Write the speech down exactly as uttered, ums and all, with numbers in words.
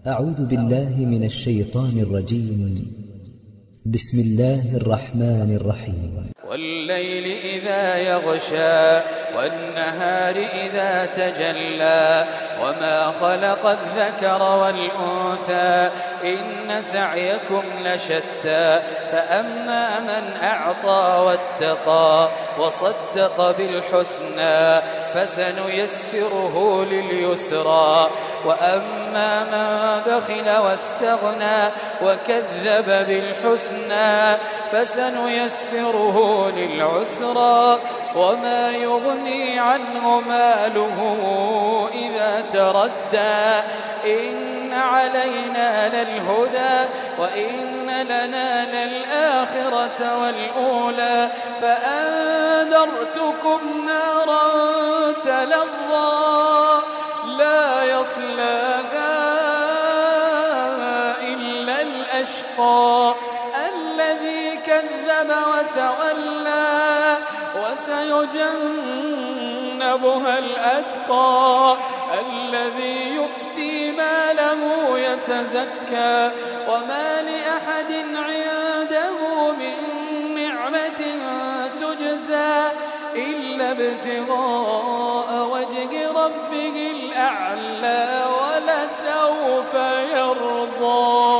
أعوذ بالله من الشيطان الرجيم. بسم الله الرحمن الرحيم. والليل إذا يغشى والنهار إذا تجلى وما خلق الذكر والأنثى إن سعيكم لشتى فأما من أعطى واتقى وصدق بالحسنى فسنيسره لليسرى وأما من بخل واستغنى وكذب بالحسنى فسنيسره للعسرى وما يغني عنه ماله إذا تردى إن علينا للهدى وإن لنا للآخرة والأولى فأنذرتكم نارا تلظى لا يصلاها إلا الأشقى الذي كذب وتولى وسيجنبها الأتقى الذي يؤتي ماله يتزكى وما لأحد عنده من نعمة تجزى إلا ابتغاء وجه ربه الأعلى ولسوف يرضى.